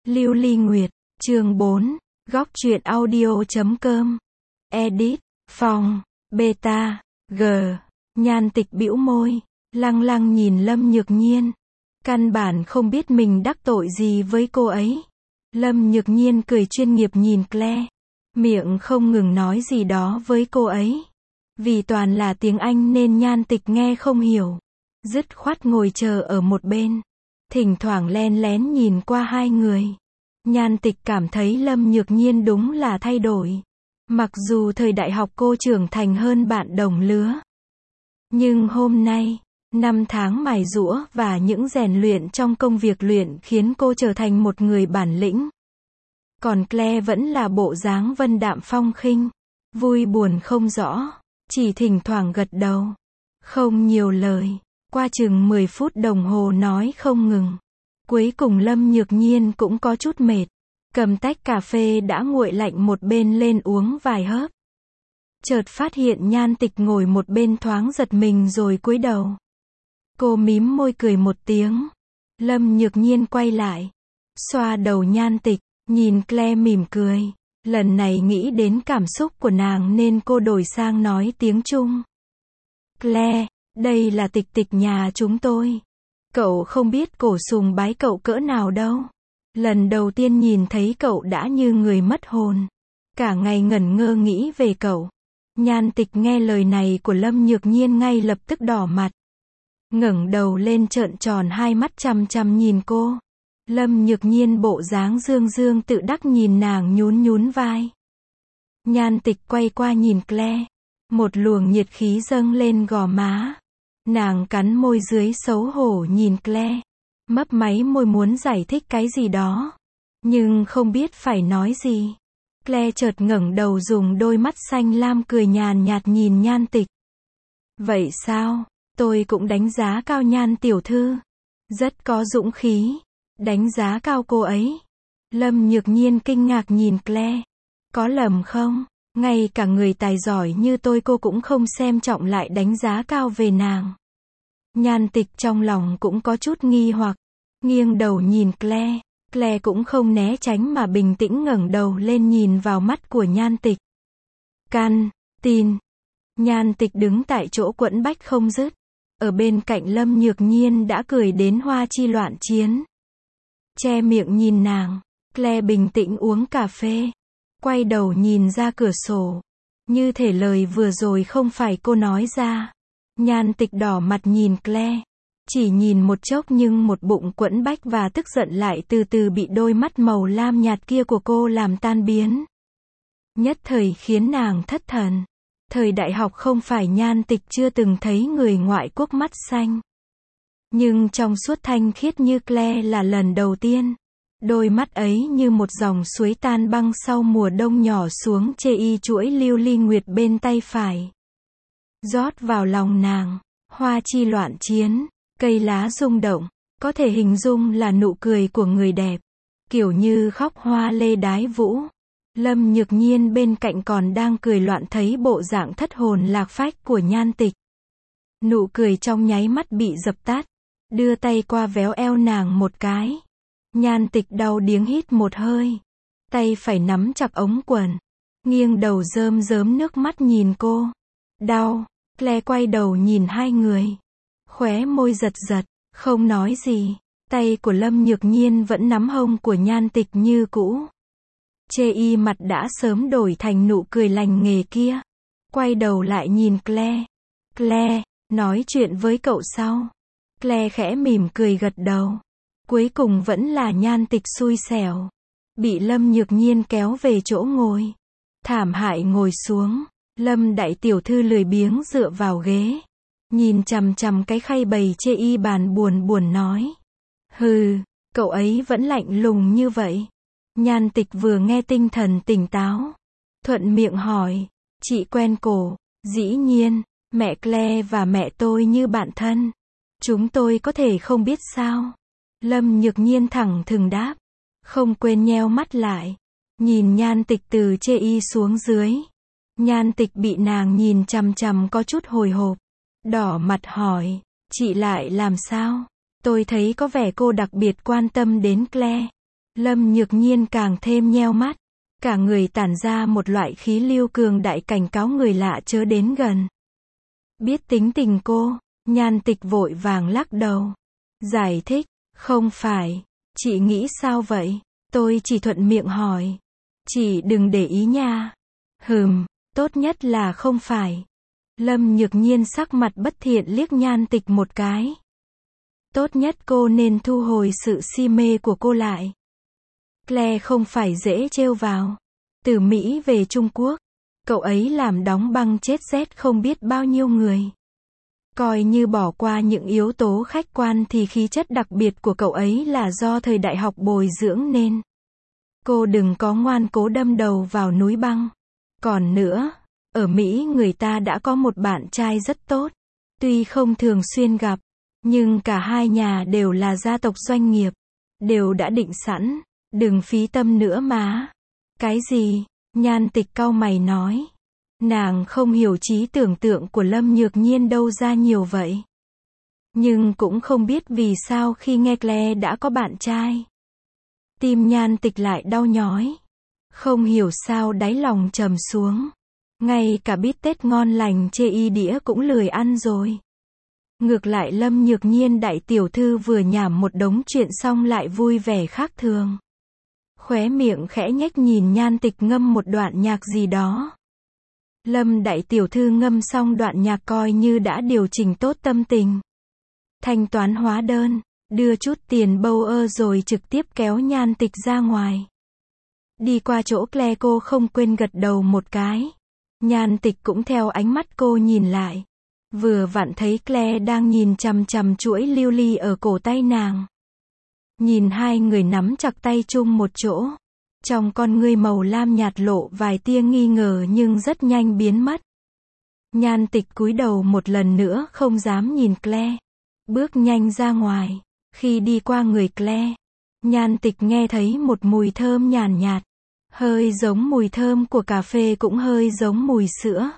Lưu Ly Nguyệt, chương 4, góc truyện audio.com. Edit, phòng, beta, g. Nhan Tịch bĩu môi, lăng lăng nhìn Lâm Nhược Nhiên. Căn bản không biết mình đắc tội gì với cô ấy. Lâm Nhược Nhiên cười chuyên nghiệp nhìn Claire, miệng không ngừng nói gì đó với cô ấy. Vì toàn là tiếng Anh nên Nhan Tịch nghe không hiểu. Dứt khoát ngồi chờ ở một bên. Thỉnh thoảng len lén nhìn qua hai người. Nhan Tịch cảm thấy Lâm Nhược Nhiên đúng là thay đổi. Mặc dù thời đại học cô trưởng thành hơn bạn đồng lứa. Nhưng hôm nay, 5 tháng mài giũa và những rèn luyện trong công việc luyện khiến cô trở thành một người bản lĩnh. Còn Claire vẫn là bộ dáng vân đạm phong khinh, vui buồn không rõ, chỉ thỉnh thoảng gật đầu, không nhiều lời. Qua chừng 10 phút đồng hồ nói không ngừng. Cuối cùng Lâm Nhược Nhiên cũng có chút mệt, cầm tách cà phê đã nguội lạnh một bên lên uống vài hớp. Chợt phát hiện Nhan Tịch ngồi một bên thoáng giật mình rồi cúi đầu. Cô mím môi cười một tiếng. Lâm Nhược Nhiên quay lại, xoa đầu Nhan Tịch, nhìn Claire mỉm cười. Lần này nghĩ đến cảm xúc của nàng nên cô đổi sang nói tiếng Trung. Claire, đây là Tịch Tịch nhà chúng tôi. Cậu không biết cổ sùng bái cậu cỡ nào đâu. Lần đầu tiên nhìn thấy cậu đã như người mất hồn. Cả ngày ngẩn ngơ nghĩ về cậu. Nhan Tịch nghe lời này của Lâm Nhược Nhiên ngay lập tức đỏ mặt. Ngẩng đầu lên trợn tròn hai mắt chằm chằm nhìn cô. Lâm Nhược Nhiên bộ dáng dương dương tự đắc nhìn nàng nhún nhún vai. Nhan Tịch quay qua nhìn Claire. Một luồng nhiệt khí dâng lên gò má. Nàng cắn môi dưới xấu hổ nhìn Claire. Mấp máy môi muốn giải thích cái gì đó. Nhưng không biết phải nói gì. Claire chợt ngẩng đầu dùng đôi mắt xanh lam cười nhàn nhạt nhìn Nhan Tịch. Vậy sao? Tôi cũng đánh giá cao Nhan tiểu thư. Rất có dũng khí. Đánh giá cao cô ấy. Lâm Nhược Nhiên kinh ngạc nhìn Claire. Có lầm không? Ngay cả người tài giỏi như tôi cô cũng không xem trọng lại đánh giá cao về nàng. Nhan Tịch trong lòng cũng có chút nghi hoặc. Nghiêng đầu nhìn Claire. Claire cũng không né tránh mà bình tĩnh ngẩng đầu lên nhìn vào mắt của Nhan Tịch. Can, tin. Nhan Tịch đứng tại chỗ quẫn bách không dứt. Ở bên cạnh Lâm Nhược Nhiên đã cười đến hoa chi loạn chiến. Che miệng nhìn nàng. Claire bình tĩnh uống cà phê. Quay đầu nhìn ra cửa sổ. Như thể lời vừa rồi không phải cô nói ra. Nhan Tịch đỏ mặt nhìn Claire. Chỉ nhìn một chốc nhưng một bụng quẫn bách và tức giận lại từ từ bị đôi mắt màu lam nhạt kia của cô làm tan biến. Nhất thời khiến nàng thất thần. Thời đại học không phải Nhan Tịch chưa từng thấy người ngoại quốc mắt xanh. Nhưng trong suốt thanh khiết như Claire là lần đầu tiên. Đôi mắt ấy như một dòng suối tan băng sau mùa đông nhỏ xuống chê y chuỗi lưu ly nguyệt bên tay phải. Rót vào lòng nàng, hoa chi loạn chiến, cây lá rung động, có thể hình dung là nụ cười của người đẹp. Kiểu như khóc hoa lê đái vũ. Lâm Nhược Nhiên bên cạnh còn đang cười loạn thấy bộ dạng thất hồn lạc phách của Nhan Tịch. Nụ cười trong nháy mắt bị dập tắt. Đưa tay qua véo eo nàng một cái. Nhan Tịch đau điếng hít một hơi. Tay phải nắm chặt ống quần. Nghiêng đầu rơm rớm nước mắt nhìn cô. Đau. Claire quay đầu nhìn hai người. Khóe môi giật giật. Không nói gì. Tay của Lâm Nhược Nhiên vẫn nắm hông của Nhan Tịch như cũ. Chê y mặt đã sớm đổi thành nụ cười lành nghề kia. Quay đầu lại nhìn Claire. Claire, nói chuyện với cậu sau. Claire khẽ mỉm cười gật đầu. Cuối cùng vẫn là Nhan Tịch xui xẻo. Bị Lâm Nhược Nhiên kéo về chỗ ngồi. Thảm hại ngồi xuống. Lâm đại tiểu thư lười biếng dựa vào ghế. Nhìn chằm chằm cái khay bày chê y bàn buồn buồn nói. Hừ, cậu ấy vẫn lạnh lùng như vậy. Nhan Tịch vừa nghe tinh thần tỉnh táo. Thuận miệng hỏi. Chị quen cổ. Dĩ nhiên, mẹ Claire và mẹ tôi như bạn thân. Chúng tôi có thể không biết sao? Lâm Nhược Nhiên thẳng thừng đáp. Không quên nheo mắt lại. Nhìn Nhan Tịch từ chê y xuống dưới. Nhan Tịch bị nàng nhìn chằm chằm có chút hồi hộp. Đỏ mặt hỏi. Chị lại làm sao? Tôi thấy có vẻ cô đặc biệt quan tâm đến Claire. Lâm Nhược Nhiên càng thêm nheo mắt. Cả người tản ra một loại khí lưu cường đại cảnh cáo người lạ chớ đến gần. Biết tính tình cô, Nhan Tịch vội vàng lắc đầu. Giải thích, không phải, chị nghĩ sao vậy? Tôi chỉ thuận miệng hỏi. Chị đừng để ý nha. Tốt nhất là không phải. Lâm Nhược Nhiên sắc mặt bất thiện liếc Nhan Tịch một cái. Tốt nhất cô nên thu hồi sự si mê của cô lại. Claire không phải dễ trêu vào. Từ Mỹ về Trung Quốc, cậu ấy làm đóng băng chết rét không biết bao nhiêu người. Coi như bỏ qua những yếu tố khách quan thì khí chất đặc biệt của cậu ấy là do thời đại học bồi dưỡng nên. Cô đừng có ngoan cố đâm đầu vào núi băng. Còn nữa, ở Mỹ người ta đã có một bạn trai rất tốt. Tuy không thường xuyên gặp, nhưng cả hai nhà đều là gia tộc doanh nghiệp. Đều đã định sẵn, đừng phí tâm nữa mà. Cái gì? Nhan Tịch cau mày nói. Nàng không hiểu trí tưởng tượng của Lâm Nhược Nhiên đâu ra nhiều vậy. Nhưng cũng không biết vì sao khi nghe Claire đã có bạn trai. Tim Nhan Tịch lại đau nhói. Không hiểu sao đáy lòng trầm xuống. Ngay cả bít tết ngon lành chê y đĩa cũng lười ăn rồi. Ngược lại Lâm Nhược Nhiên đại tiểu thư vừa nhảm một đống chuyện xong lại vui vẻ khác thường. Khóe miệng khẽ nhếch nhìn Nhan Tịch ngâm một đoạn nhạc gì đó. Lâm đại tiểu thư ngâm xong đoạn nhạc coi như đã điều chỉnh tốt tâm tình. Thanh toán hóa đơn, đưa chút tiền bâu ơ rồi trực tiếp kéo Nhan Tịch ra ngoài. Đi qua chỗ Claire cô không quên gật đầu một cái. Nhan Tịch cũng theo ánh mắt cô nhìn lại. Vừa vặn thấy Claire đang nhìn chằm chằm chuỗi lưu ly ở cổ tay nàng. Nhìn hai người nắm chặt tay chung một chỗ. Trong con ngươi màu lam nhạt lộ vài tia nghi ngờ nhưng rất nhanh biến mất. Nhan Tịch cúi đầu một lần nữa không dám nhìn Claire. Bước nhanh ra ngoài. Khi đi qua người Claire, Nhan Tịch nghe thấy một mùi thơm nhàn nhạt. Hơi giống mùi thơm của cà phê cũng hơi giống mùi sữa.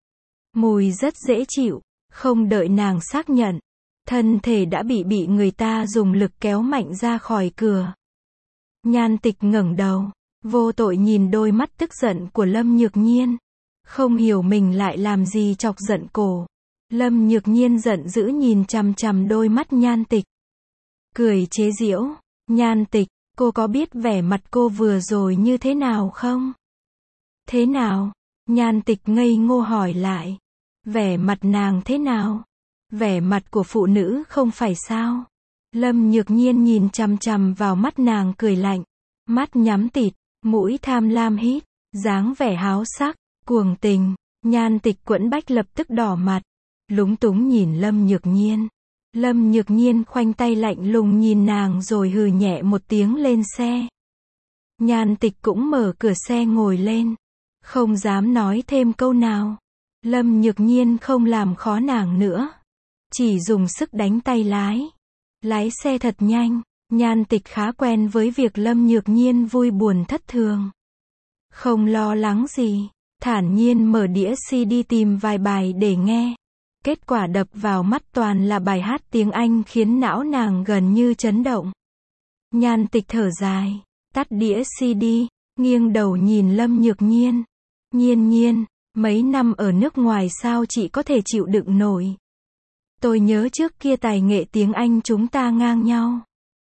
Mùi rất dễ chịu, không đợi nàng xác nhận. Thân thể đã bị người ta dùng lực kéo mạnh ra khỏi cửa. Nhan Tịch ngẩng đầu, vô tội nhìn đôi mắt tức giận của Lâm Nhược Nhiên. Không hiểu mình lại làm gì chọc giận cổ. Lâm Nhược Nhiên giận dữ nhìn chằm chằm đôi mắt Nhan Tịch. Cười chế giễu, Nhan Tịch, cô có biết vẻ mặt cô vừa rồi như thế nào không? Thế nào? Nhan Tịch ngây ngô hỏi lại. Vẻ mặt nàng thế nào? Vẻ mặt của phụ nữ không phải sao? Lâm Nhược Nhiên nhìn chằm chằm vào mắt nàng cười lạnh. Mắt nhắm tịt, mũi tham lam hít, dáng vẻ háo sắc, cuồng tình. Nhan Tịch quẫn bách lập tức đỏ mặt. Lúng túng nhìn Lâm Nhược Nhiên. Lâm Nhược Nhiên khoanh tay lạnh lùng nhìn nàng rồi hừ nhẹ một tiếng lên xe. Nhan Tịch cũng mở cửa xe ngồi lên. Không dám nói thêm câu nào. Lâm Nhược Nhiên không làm khó nàng nữa. Chỉ dùng sức đánh tay lái. Lái xe thật nhanh. Nhan Tịch khá quen với việc Lâm Nhược Nhiên vui buồn thất thường. Không lo lắng gì. Thản nhiên mở đĩa CD tìm vài bài để nghe. Kết quả đập vào mắt toàn là bài hát tiếng Anh khiến não nàng gần như chấn động. Nhan Tịch thở dài, tắt đĩa CD, nghiêng đầu nhìn Lâm Nhược Nhiên. Nhiên Nhiên, mấy năm ở nước ngoài sao chị có thể chịu đựng nổi? Tôi nhớ trước kia tài nghệ tiếng Anh chúng ta ngang nhau.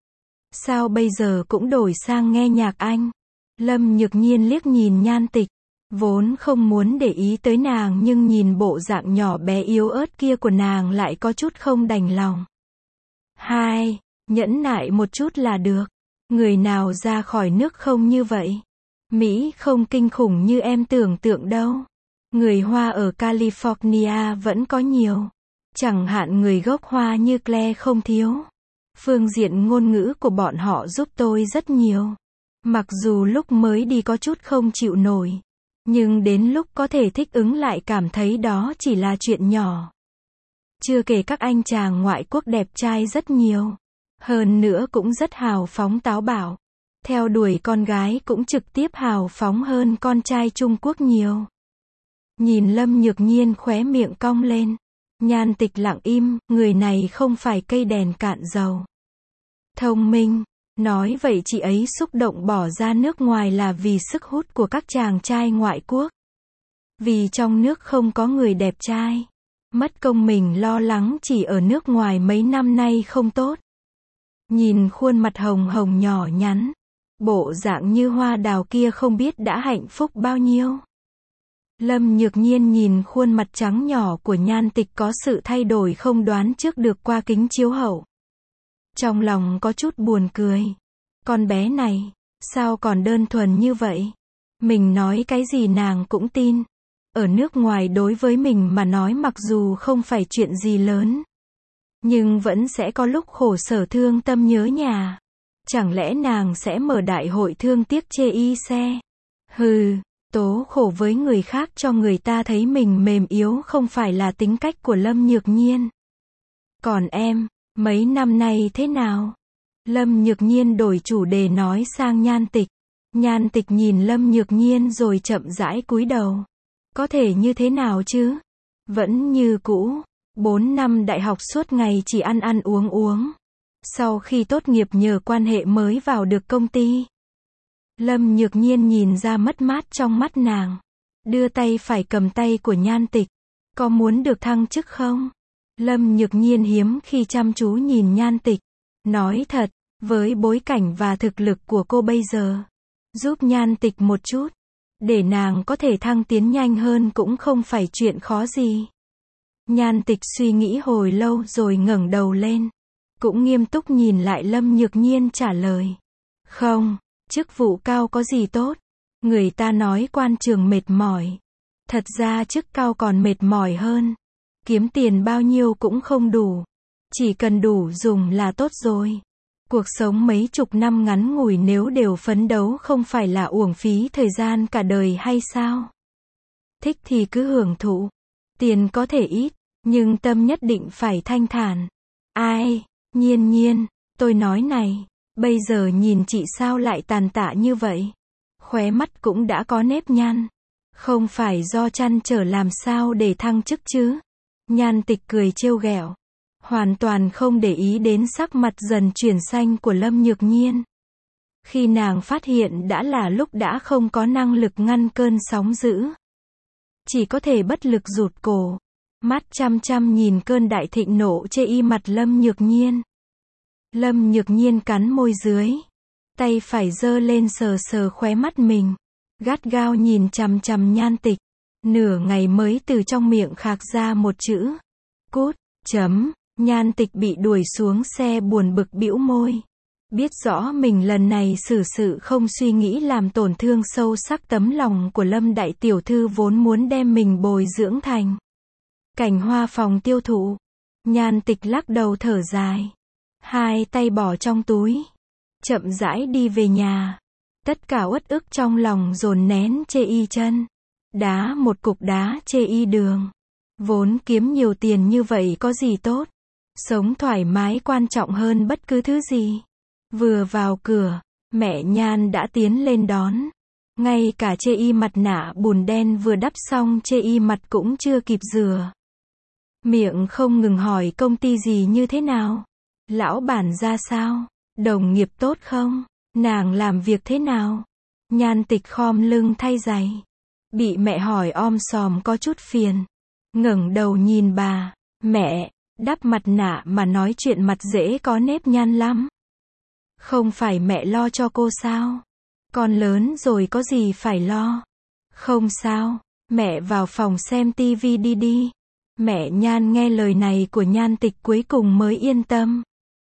Sao bây giờ cũng đổi sang nghe nhạc Anh? Lâm Nhược Nhiên liếc nhìn Nhan Tịch. Vốn không muốn để ý tới nàng nhưng nhìn bộ dạng nhỏ bé yếu ớt kia của nàng lại có chút không đành lòng. Nhẫn nại một chút là được. Người nào ra khỏi nước không như vậy? Mỹ không kinh khủng như em tưởng tượng đâu. Người Hoa ở California vẫn có nhiều. Chẳng hạn người gốc Hoa như Claire không thiếu. Phương diện ngôn ngữ của bọn họ giúp tôi rất nhiều. Mặc dù lúc mới đi có chút không chịu nổi. Nhưng đến lúc có thể thích ứng lại cảm thấy đó chỉ là chuyện nhỏ. Chưa kể các anh chàng ngoại quốc đẹp trai rất nhiều. Hơn nữa cũng rất hào phóng táo bạo. Theo đuổi con gái cũng trực tiếp hào phóng hơn con trai Trung Quốc nhiều. Nhìn Lâm Nhược Nhiên khóe miệng cong lên. Nhan Tịch lặng im, người này không phải cây đèn cạn dầu. Thông minh, Nói vậy chị ấy xúc động bỏ ra nước ngoài là vì sức hút của các chàng trai ngoại quốc. Vì trong nước không có người đẹp trai. Mất công mình lo lắng chỉ ở nước ngoài mấy năm nay không tốt. Nhìn khuôn mặt hồng hồng nhỏ nhắn, bộ dạng như hoa đào kia không biết đã hạnh phúc bao nhiêu. Lâm Nhược Nhiên nhìn khuôn mặt trắng nhỏ của Nhan Tịch có sự thay đổi không đoán trước được qua kính chiếu hậu. Trong lòng có chút buồn cười. Con bé này, sao còn đơn thuần như vậy? Mình nói cái gì nàng cũng tin. Ở nước ngoài đối với mình mà nói mặc dù không phải chuyện gì lớn, nhưng vẫn sẽ có lúc khổ sở thương tâm nhớ nhà. Chẳng lẽ nàng sẽ mở đại hội thương tiếc chê y xe? Hừ, tố khổ với người khác cho người ta thấy mình mềm yếu không phải là tính cách của Lâm Nhược Nhiên. Còn em, mấy năm nay thế nào? Lâm Nhược Nhiên đổi chủ đề nói sang Nhan Tịch. Nhan Tịch nhìn Lâm Nhược Nhiên rồi chậm rãi cúi đầu. Có thể như thế nào chứ? Vẫn như cũ. 4 năm đại học suốt ngày chỉ ăn ăn uống uống. Sau khi tốt nghiệp nhờ quan hệ mới vào được công ty. Lâm Nhược Nhiên nhìn ra mất mát trong mắt nàng. Đưa tay phải cầm tay của Nhan Tịch. Có muốn được thăng chức không? Lâm Nhược Nhiên hiếm khi chăm chú nhìn Nhan Tịch. Nói thật, với bối cảnh và thực lực của cô bây giờ, giúp Nhan Tịch một chút, để nàng có thể thăng tiến nhanh hơn cũng không phải chuyện khó gì. Nhan Tịch suy nghĩ hồi lâu rồi ngẩng đầu lên, cũng nghiêm túc nhìn lại Lâm Nhược Nhiên trả lời. Không, chức vụ cao có gì tốt, người ta nói quan trường mệt mỏi. Thật ra chức cao còn mệt mỏi hơn. Kiếm tiền bao nhiêu cũng không đủ. Chỉ cần đủ dùng là tốt rồi. Cuộc sống mấy chục năm ngắn ngủi nếu đều phấn đấu không phải là uổng phí thời gian cả đời hay sao? Thích thì cứ hưởng thụ. Tiền có thể ít, nhưng tâm nhất định phải thanh thản. Ai, Nhiên Nhiên, tôi nói này, bây giờ nhìn chị sao lại tàn tạ như vậy? Khóe mắt cũng đã có nếp nhăn. Không phải do trăn trở làm sao để thăng chức chứ? Nhan Tịch cười trêu ghẹo, hoàn toàn không để ý đến sắc mặt dần chuyển xanh của Lâm Nhược Nhiên. Khi nàng phát hiện đã là lúc đã không có năng lực ngăn cơn sóng dữ, chỉ có thể bất lực rụt cổ, mắt chăm chăm nhìn cơn đại thịnh nộ chê y mặt Lâm Nhược Nhiên. Lâm Nhược Nhiên cắn môi dưới, tay phải giơ lên sờ sờ khóe mắt mình, gắt gao nhìn chằm chằm Nhan Tịch. Nửa ngày mới từ trong miệng khạc ra một chữ. Cút, chấm. Nhan Tịch bị đuổi xuống xe buồn bực bĩu môi. Biết rõ mình lần này xử sự không suy nghĩ làm tổn thương sâu sắc tấm lòng của Lâm đại tiểu thư vốn muốn đem mình bồi dưỡng thành cảnh hoa phòng tiêu thụ. Nhan Tịch lắc đầu thở dài, hai tay bỏ trong túi, chậm rãi đi về nhà. Tất cả uất ức trong lòng dồn nén chê y chân. Đá một cục đá chê y đường. Vốn kiếm nhiều tiền như vậy có gì tốt. Sống thoải mái quan trọng hơn bất cứ thứ gì. Vừa vào cửa, mẹ Nhan đã tiến lên đón. Ngay cả chê y mặt nạ bùn đen vừa đắp xong chê y mặt cũng chưa kịp rửa. Miệng không ngừng hỏi công ty gì như thế nào. Lão bản ra sao? Đồng nghiệp tốt không? Nàng làm việc thế nào? Nhan Tịch khom lưng thay giày. Bị mẹ hỏi om sòm có chút phiền. Ngẩng đầu nhìn bà. Mẹ, đắp mặt nạ mà nói chuyện mặt dễ có nếp nhăn lắm. Không phải mẹ lo cho cô sao? Con lớn rồi có gì phải lo. Không sao, mẹ vào phòng xem tivi đi đi. Mẹ Nhan nghe lời này của Nhan Tịch cuối cùng mới yên tâm.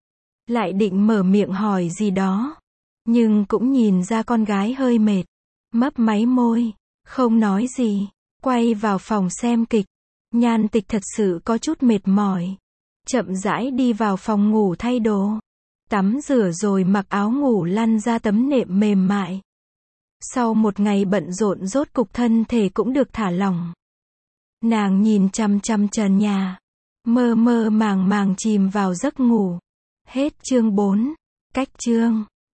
Lại định mở miệng hỏi gì đó, nhưng cũng nhìn ra con gái hơi mệt. Mấp máy môi, không nói gì, quay vào phòng xem kịch. Nhan Tịch thật sự có chút mệt mỏi. Chậm rãi đi vào phòng ngủ thay đồ. Tắm rửa rồi mặc áo ngủ lăn ra tấm nệm mềm mại. Sau một ngày bận rộn rốt cục thân thể cũng được thả lỏng. Nàng nhìn chằm chằm trần nhà, mơ mơ màng màng chìm vào giấc ngủ. Hết chương 4. Cách chương